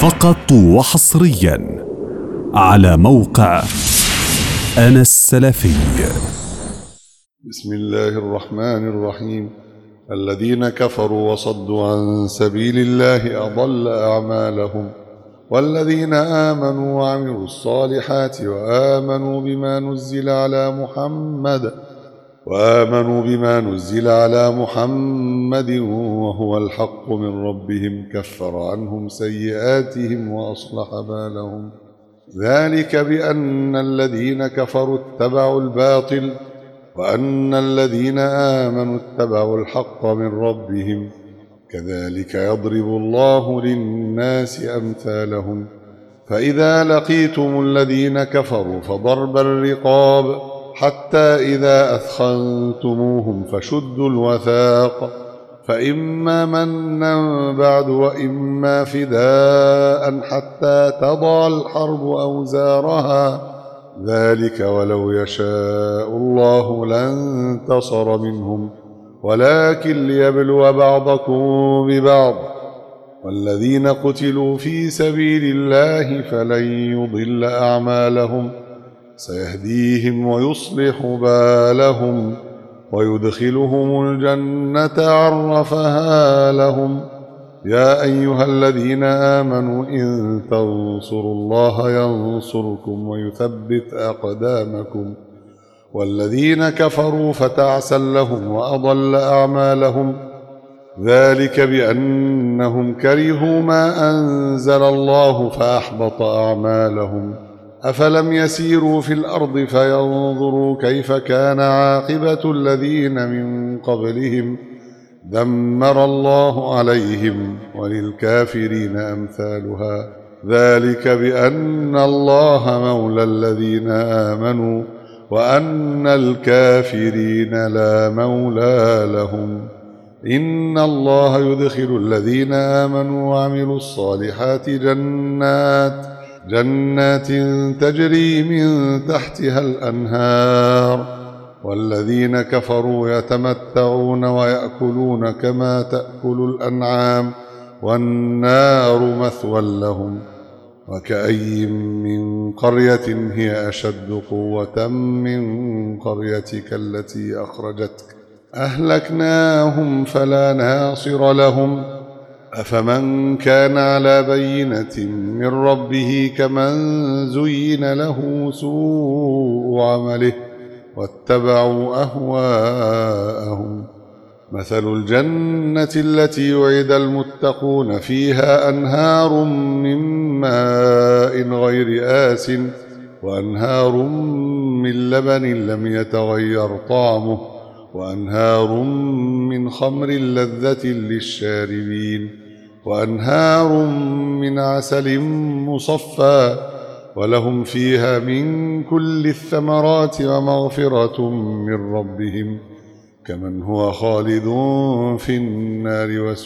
فقط وحصريا على موقع أنا السلفي. بسم الله الرحمن الرحيم. الذين كفروا وصدوا عن سبيل الله أضل أعمالهم، والذين آمنوا وعملوا الصالحات وآمنوا بما نزل على محمد وهو الحق من ربهم كفر عنهم سيئاتهم وأصلح بالهم. ذلك بأن الذين كفروا اتبعوا الباطل وأن الذين آمنوا اتبعوا الحق من ربهم، كذلك يضرب الله للناس أمثالهم. فإذا لقيتم الذين كفروا فضرب الرقاب حتى إذا أثخنتموهم فشدوا الوثاق، فإما منا بعد وإما فداء حتى تضع الحرب أوزارها، ذلك ولو يشاء الله لانتصر منهم ولكن ليبلو بعضكم ببعض. والذين قتلوا في سبيل الله فلن يضل أعمالهم، سيهديهم ويصلح بالهم ويدخلهم الجنة عرفها لهم. يا أيها الذين آمنوا إن تنصروا الله ينصركم ويثبت أقدامكم. والذين كفروا فتعسا لهم وأضل أعمالهم، ذلك بأنهم كرهوا ما أنزل الله فأحبط أعمالهم. أفلم يسيروا في الأرض فينظروا كيف كان عاقبة الذين من قبلهم، دمر الله عليهم وللكافرين أمثالها. ذلك بأن الله مولى الذين آمنوا وأن الكافرين لا مولى لهم. إن الله يدخل الذين آمنوا وعملوا الصالحات جنات تجري من تحتها الأنهار، والذين كفروا يتمتعون ويأكلون كما تأكل الأنعام والنار مثوى لهم. وكأي من قرية هي أشد قوة من قريتك التي أخرجتك أهلكناهم فلا ناصر لهم. أفمن كان على بينة من ربه كمن زين له سوء عمله واتبعوا أهواءهم. مثل الجنة التي وعد المتقون فيها أنهار من ماء غير آسٍ وأنهار من لبن لم يتغير طعمه وأنهار من خمر لذة للشاربين وأنهار من عسل مصفى، ولهم فيها من كل الثمرات ومغفرة من ربهم، كمن هو خالد في النار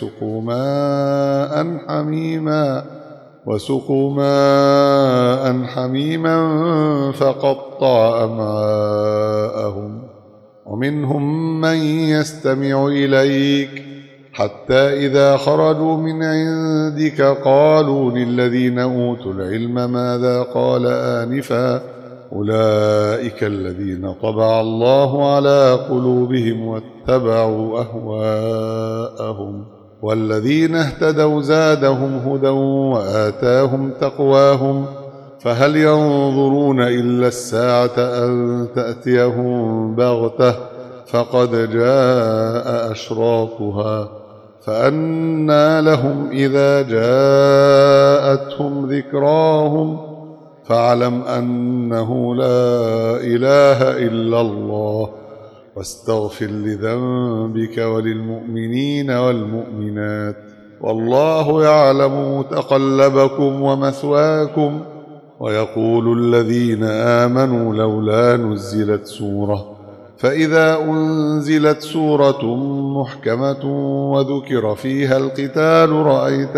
وسقوا ماء حميما فقطع أمعاءهم. ومنهم من يستمع إليك حتى إذا خرجوا من عندك قالوا للذين أوتوا العلم ماذا قال آنفا، أولئك الذين طبع الله على قلوبهم واتبعوا أهواءهم. والذين اهتدوا زادهم هدى وآتاهم تقواهم، فهل ينظرون إلا الساعة أن تأتيهم بغتة فقد جاء أشراطها، فأنى لهم إذا جاءتهم ذكراهم. فاعلم أنه لا إله إلا الله، واستغفر لذنبك وللمؤمنين والمؤمنات، والله يعلم متقلبكم ومثواكم. ويقول الذين آمنوا لولا نزلت سورة، فإذا أنزلت سورة محكمة وذكر فيها القتال رأيت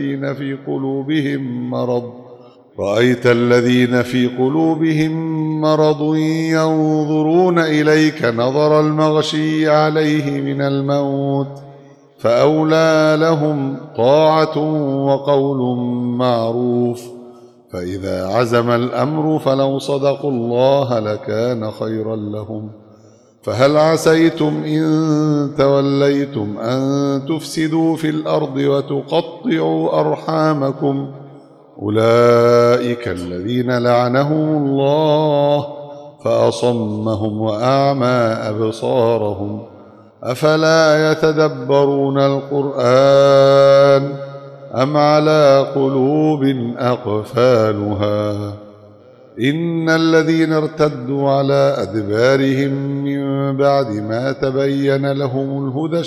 الذين في قلوبهم مرض ينظرون إليك نظر المغشي عليه من الموت، فأولى لهم طاعة وقول معروف. فإذا عزم الأمر فلو صدقوا الله لكان خيرا لهم. فهل عسيتم إن توليتم أن تفسدوا في الأرض وتقطعوا أرحامكم؟ أولئك الذين لعنهم الله فأصمهم وأعمى أبصارهم. أفلا يتدبرون القرآن أم على قلوب أقفالها؟ إن الذين ارتدوا على أدبارهم من بعد ما تبين لهم الهدى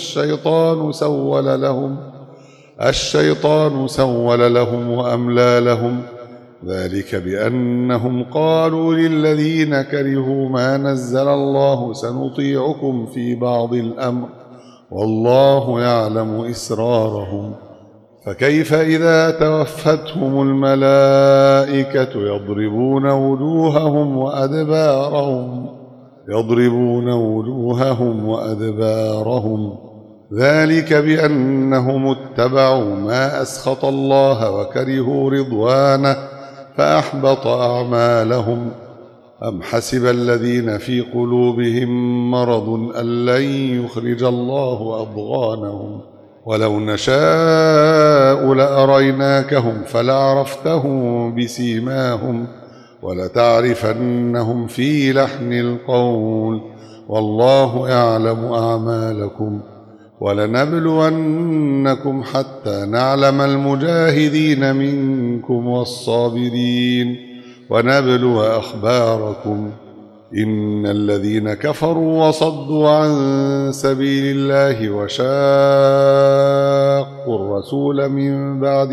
الشيطان سول لهم وأملى لهم. ذلك بأنهم قالوا للذين كرهوا ما نزل الله سنطيعكم في بعض الأمر والله يعلم إسرارهم. فكيف إذا توفتهم الملائكة يضربون وجوههم وأدبارهم ذلك بأنهم اتبعوا ما أسخط الله وكرهوا رضوانه فأحبط أعمالهم. أم حسب الذين في قلوبهم مرض أن لن يخرج الله أضغانهم ولو نشاء لأريناكهم فلعرفتهم بسيماهم ولتعرفنهم في لحن القول والله يعلم أعمالكم. ولنبلونكم حتى نعلم المجاهدين منكم والصابرين ونبلو أخباركم. إن الذين كفروا وصدوا عن سبيل الله وشاقوا الرسول من بعد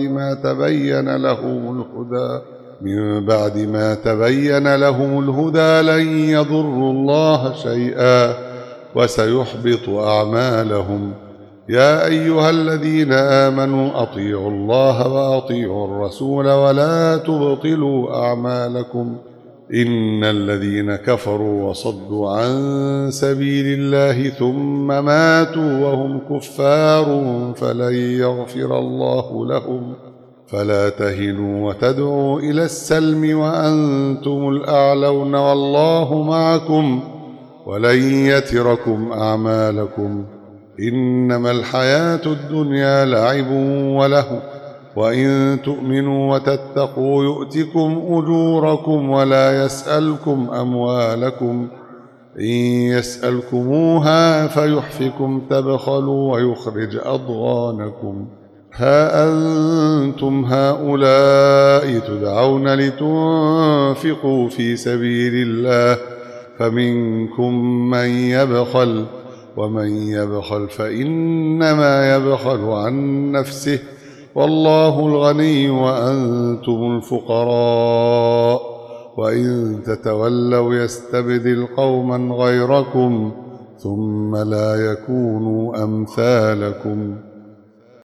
ما تبين لهم الهدى لن يضروا الله شيئا وسيحبط أعمالهم. يا أيها الذين آمنوا أطيعوا الله وأطيعوا الرسول ولا تبطلوا أعمالكم. إن الذين كفروا وصدوا عن سبيل الله ثم ماتوا وهم كفار فلن يغفر الله لهم. فلا تهنوا وتدعوا إلى السلم وأنتم الأعلون والله معكم ولن يتركم أعمالكم. إنما الحياة الدنيا لعب ولهو وإن تؤمنوا وتتقوا يؤتكم أجوركم ولا يسألكم أموالكم. إن يسألكموها فيحفكم تبخلوا ويخرج أضغانكم. ها أنتم هؤلاء تدعون لتنفقوا في سبيل الله فمنكم من يبخل ومن يبخل فإنما يبخل عن نفسه والله الغني وأنتم الفقراء. وإن تتولوا يستبدل قوما غيركم ثم لا يكونوا أمثالكم.